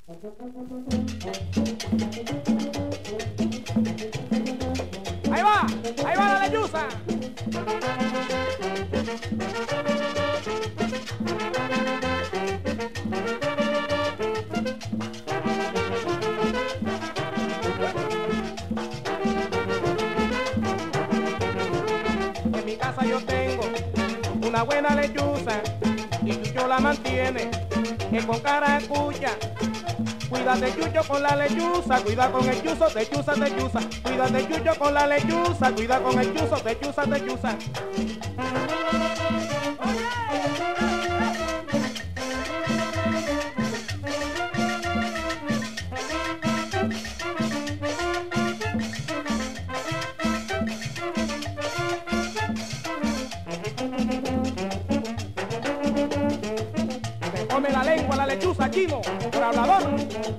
Ahí va la lechuza. En mi casa yo tengo una buena lechuza y Chucho la mantiene con caracucha. Cuídate Chucho con la lechuza, cuida con el chuzo, te chuza, te chuza. Cuídate Chucho con la lechuza, cuida con el chuzo, te chuza, te chuza. Come la lengua la lechuza, chino, por hablador.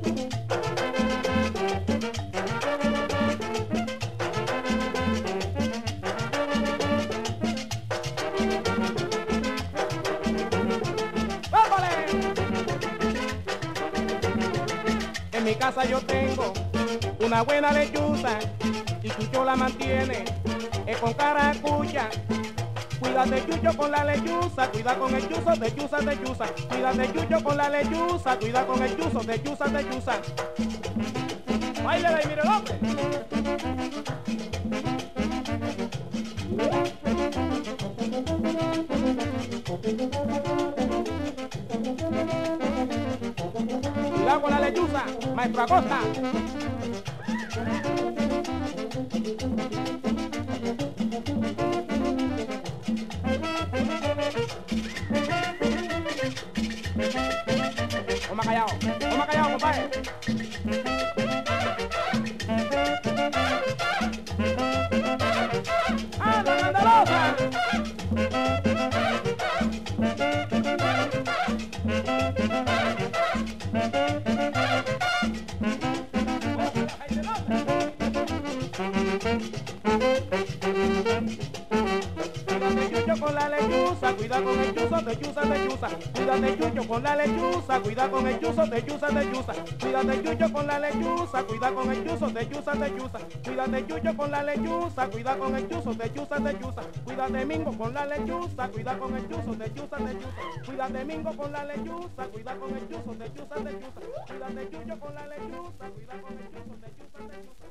¡Vámonos! En mi casa yo tengo una buena lechuza y Chucho la mantiene con caracucha. Cuídate Chucho con la lechuza, cuida con el chuzo, te chuza, te chuza. Cuídate Chucho con la lechuza, cuida con el chuzo, te chuza, te chuza. Báilale ahí, mire el hombre. Cuidado con la lechuza, maestro Acosta. Toma callado, compadre. ¡Anda, Andalosa! Con la lechuza, cuida con el chuzo, te chuza, te chuza. Cuídate Chucho con la lechuza, cuida con el chuzo, te chuza, te chuza. Cuídate Chucho con la lechuza, cuida con el chuzo, te chuza, te chuza. Cuídate Chucho con la lechuza, cuida con el chuzo, te chuza, te chuza. Cuídate Mingo con la lechuza, cuida con el chuzo, te chuza, te chuza. Cuídate Mingo con la lechuza, cuida con el chuzo, te chuza, te chuza. Cuídate Chucho con la lechuza, cuida con el chuzo, te chuza, te chuza.